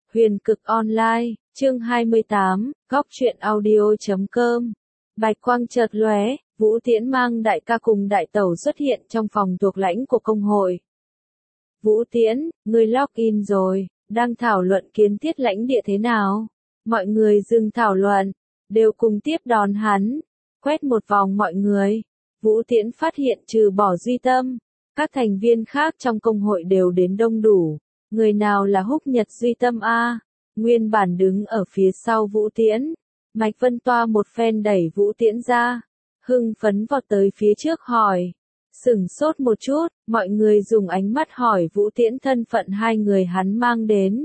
Huyền cực online, chương 28, góc truyện audio.com. Bạch quang chợt lóe, Vũ Tiễn mang đại ca cùng đại tẩu xuất hiện trong phòng thuộc lãnh của công hội. Vũ Tiễn, ngươi login rồi, đang thảo luận kiến thiết lãnh địa thế nào? Mọi người dừng thảo luận, đều cùng tiếp đón hắn. Quét một vòng mọi người, Vũ Tiễn phát hiện trừ bỏ Duy Tâm, các thành viên khác trong công hội đều đến đông đủ. Người nào là Húc Nhật Duy Tâm a? Nguyên bản đứng ở phía sau Vũ Tiễn, Mạch Vân Toa một phen đẩy Vũ Tiễn ra, hưng phấn vọt tới phía trước hỏi. Sửng sốt một chút, mọi người dùng ánh mắt hỏi Vũ Tiễn thân phận hai người hắn mang đến.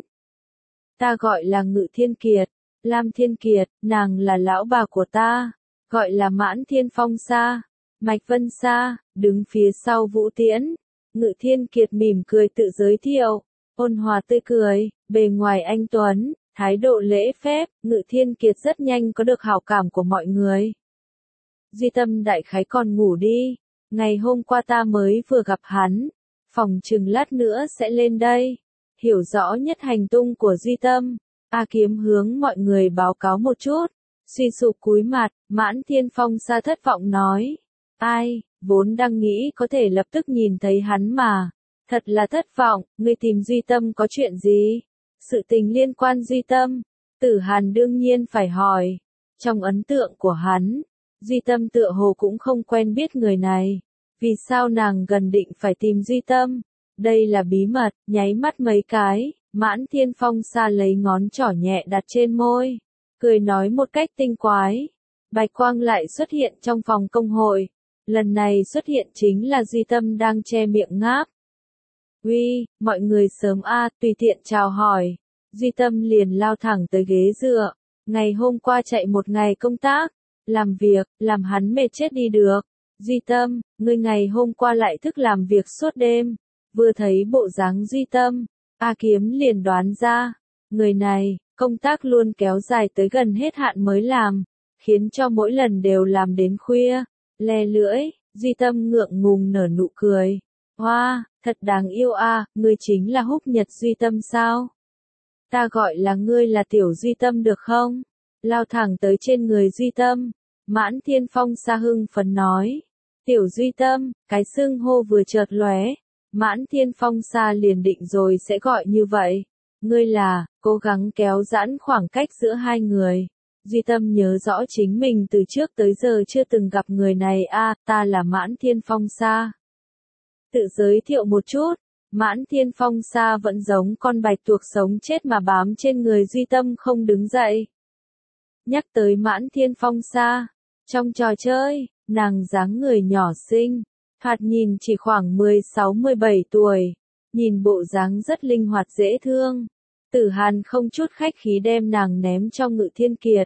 Ta gọi là Ngự Thiên Kiệt, Lam Thiên Kiệt, nàng là lão bà của ta, gọi là Mãn Thiên Phong Sa. Mạch Vân Sa, đứng phía sau Vũ Tiễn, Ngự Thiên Kiệt mỉm cười tự giới thiệu, ôn hòa tươi cười, bề ngoài anh tuấn, thái độ lễ phép, Ngự Thiên Kiệt rất nhanh có được hảo cảm của mọi người. Duy Tâm đại khái còn ngủ đi, ngày hôm qua ta mới vừa gặp hắn, phòng chừng lát nữa sẽ lên đây, hiểu rõ nhất hành tung của Duy Tâm. A Kiếm hướng mọi người báo cáo một chút, suy sụp cúi mặt, Mãn Thiên Phong Sa thất vọng nói. Ai, vốn đang nghĩ có thể lập tức nhìn thấy hắn mà. Thật là thất vọng, ngươi tìm Duy Tâm có chuyện gì? Sự tình liên quan Duy Tâm, Tử Hàn đương nhiên phải hỏi. Trong ấn tượng của hắn, Duy Tâm tựa hồ cũng không quen biết người này. Vì sao nàng gần định phải tìm Duy Tâm? Đây là bí mật, nháy mắt mấy cái, Mãn Thiên Phong Sa lấy ngón trỏ nhẹ đặt trên môi, cười nói một cách tinh quái. Bạch quang lại xuất hiện trong phòng công hội. Lần này xuất hiện chính là Duy Tâm đang che miệng ngáp. Uy, mọi người sớm a, tùy tiện chào hỏi. Duy Tâm liền lao thẳng tới ghế dựa. Ngày hôm qua chạy một ngày công tác, làm việc, làm hắn mệt chết đi được. Duy Tâm, ngươi ngày hôm qua lại thức làm việc suốt đêm. Vừa thấy bộ dáng Duy Tâm, A Kiếm liền đoán ra. Người này, công tác luôn kéo dài tới gần hết hạn mới làm, khiến cho mỗi lần đều làm đến khuya. Le lưỡi, Duy Tâm ngượng ngùng nở nụ cười. Hoa, thật đáng yêu a, ngươi chính là Húc Nhật Duy Tâm sao? Ta gọi là ngươi là Tiểu Duy Tâm được không? Lao thẳng tới trên người Duy Tâm, Mãn Thiên Phong Sa hưng phấn nói. Tiểu Duy Tâm, cái xưng hô vừa chợt lóe, Mãn Thiên Phong Sa liền định rồi sẽ gọi như vậy. Ngươi là, cố gắng kéo giãn khoảng cách giữa hai người. Duy Tâm nhớ rõ chính mình từ trước tới giờ chưa từng gặp người này a, ta là Mãn Thiên Phong Sa. Tự giới thiệu một chút, Mãn Thiên Phong Sa vẫn giống con bạch tuộc sống chết mà bám trên người Duy Tâm không đứng dậy. Nhắc tới Mãn Thiên Phong Sa, trong trò chơi, nàng dáng người nhỏ xinh, thoạt nhìn chỉ khoảng 16-17 tuổi, nhìn bộ dáng rất linh hoạt dễ thương. Tử Hàn không chút khách khí đem nàng ném cho Ngự Thiên Kiệt.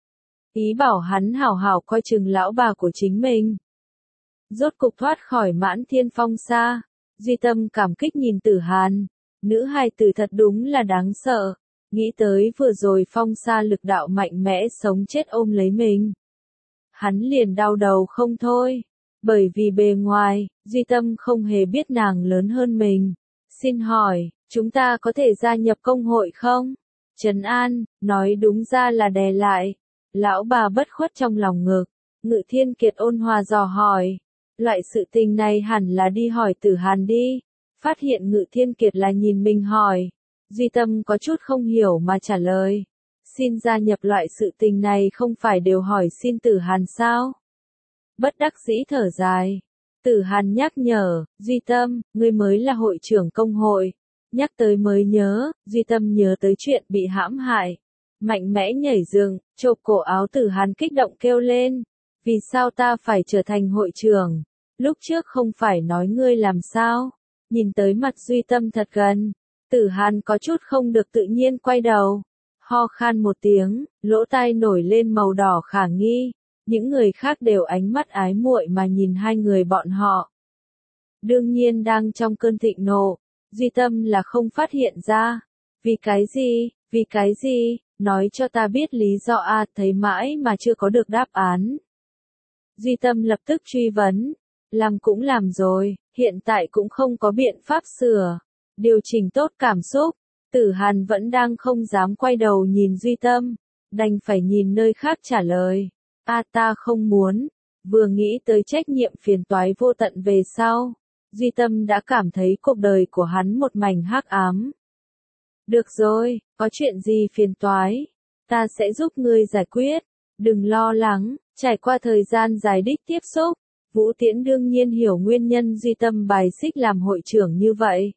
Ý bảo hắn hảo hảo coi chừng lão bà của chính mình. Rốt cục thoát khỏi Mãn Thiên Phong Sa, Duy Tâm cảm kích nhìn Tử Hàn. Nữ hài tử thật đúng là đáng sợ. Nghĩ tới vừa rồi Phong Sa lực đạo mạnh mẽ sống chết ôm lấy mình. Hắn liền đau đầu không thôi. Bởi vì bề ngoài, Duy Tâm không hề biết nàng lớn hơn mình. Xin hỏi, chúng ta có thể gia nhập công hội không? Trấn An, nói đúng ra là đè lại. Lão bà bất khuất trong lòng ngực. Ngự Thiên Kiệt ôn hòa dò hỏi. Loại sự tình này hẳn là đi hỏi Tử Hàn đi. Phát hiện Ngự Thiên Kiệt là nhìn mình hỏi. Duy Tâm có chút không hiểu mà trả lời. Xin gia nhập loại sự tình này không phải đều hỏi xin Tử Hàn sao? Bất đắc dĩ thở dài. Tử Hàn nhắc nhở, Duy Tâm, ngươi mới là hội trưởng công hội. Nhắc tới mới nhớ, Duy Tâm nhớ tới chuyện bị hãm hại. Mạnh mẽ nhảy dựng, chộp cổ áo Tử Hàn kích động kêu lên. Vì sao ta phải trở thành hội trưởng? Lúc trước không phải nói ngươi làm sao? Nhìn tới mặt Duy Tâm thật gần. Tử Hàn có chút không được tự nhiên quay đầu. Ho khan một tiếng, lỗ tai nổi lên màu đỏ khả nghi. Những người khác đều ánh mắt ái muội mà nhìn hai người bọn họ. Đương nhiên đang trong cơn thịnh nộ, Duy Tâm là không phát hiện ra. Vì cái gì, nói cho ta biết lý do a, thấy mãi mà chưa có được đáp án. Duy Tâm lập tức truy vấn, làm cũng làm rồi, hiện tại cũng không có biện pháp sửa, điều chỉnh tốt cảm xúc. Tử Hàn vẫn đang không dám quay đầu nhìn Duy Tâm, đành phải nhìn nơi khác trả lời. Ta không muốn. Vừa nghĩ tới trách nhiệm phiền toái vô tận về sau, Duy Tâm đã cảm thấy cuộc đời của hắn một mảnh hắc ám. Được rồi, có chuyện gì phiền toái, ta sẽ giúp ngươi giải quyết, đừng lo lắng. Trải qua thời gian dài đích tiếp xúc, Vũ Tiễn đương nhiên hiểu nguyên nhân Duy Tâm bài xích làm hội trưởng như vậy.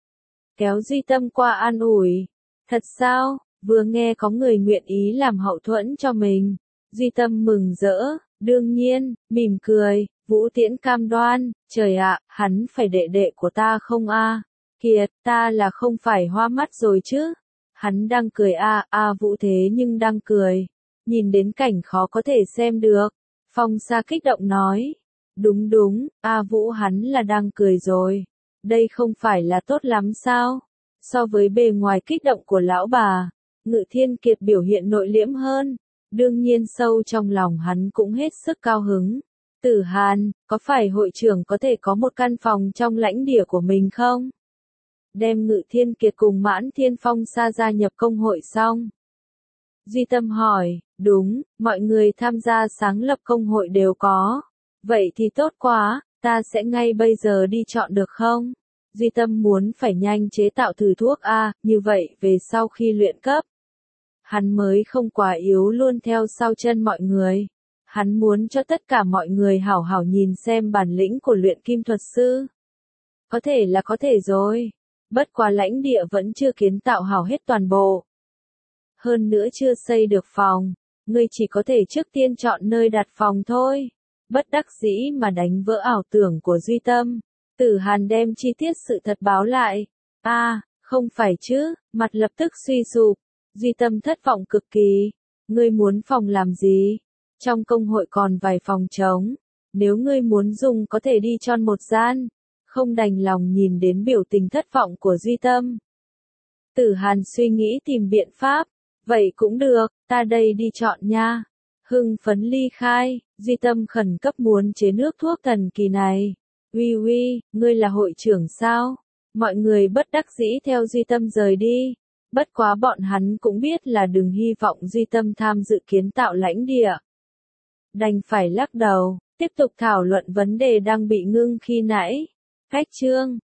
Kéo Duy Tâm qua an ủi. Thật sao, vừa nghe có người nguyện ý làm hậu thuẫn cho mình. Duy Tâm mừng rỡ, đương nhiên, mỉm cười, Vũ Tiễn cam đoan, trời ạ, hắn phải đệ đệ của ta không a? Kiệt, ta là không phải hoa mắt rồi chứ? Hắn đang cười Vũ thế nhưng đang cười. Nhìn đến cảnh khó có thể xem được. Phong Sa kích động nói. Đúng, Vũ hắn là đang cười rồi. Đây không phải là tốt lắm sao? So với bề ngoài kích động của lão bà, Ngự Thiên Kiệt biểu hiện nội liễm hơn. Đương nhiên sâu trong lòng hắn cũng hết sức cao hứng. Tử Hàn, có phải hội trưởng có thể có một căn phòng trong lãnh địa của mình không? Đem Ngự Thiên Kiệt cùng Mãn Thiên Phong Sa gia nhập công hội xong. Duy Tâm hỏi, đúng, mọi người tham gia sáng lập công hội đều có. Vậy thì tốt quá, ta sẽ ngay bây giờ đi chọn được không? Duy Tâm muốn phải nhanh chế tạo thử thuốc như vậy về sau khi luyện cấp. Hắn mới không quá yếu luôn theo sau chân mọi người. Hắn muốn cho tất cả mọi người hảo hảo nhìn xem bản lĩnh của luyện kim thuật sư. Có thể là có thể rồi. Bất quá lãnh địa vẫn chưa kiến tạo hảo hết toàn bộ. Hơn nữa chưa xây được phòng. Ngươi chỉ có thể trước tiên chọn nơi đặt phòng thôi. Bất đắc dĩ mà đánh vỡ ảo tưởng của Duy Tâm. Tử Hàn đem chi tiết sự thật báo lại. Không phải chứ, mặt lập tức suy sụp. Duy Tâm thất vọng cực kỳ. Ngươi muốn phòng làm gì? Trong công hội còn vài phòng trống. Nếu ngươi muốn dùng có thể đi chọn một gian. Không đành lòng nhìn đến biểu tình thất vọng của Duy Tâm. Tử Hàn suy nghĩ tìm biện pháp. Vậy cũng được, ta đây đi chọn nha. Hưng phấn ly khai, Duy Tâm khẩn cấp muốn chế nước thuốc thần kỳ này. Uy, ngươi là hội trưởng sao? Mọi người bất đắc dĩ theo Duy Tâm rời đi. Bất quá bọn hắn cũng biết là đừng hy vọng Duy Tâm tham dự kiến tạo lãnh địa. Đành phải lắc đầu, tiếp tục thảo luận vấn đề đang bị ngưng khi nãy. Cách chương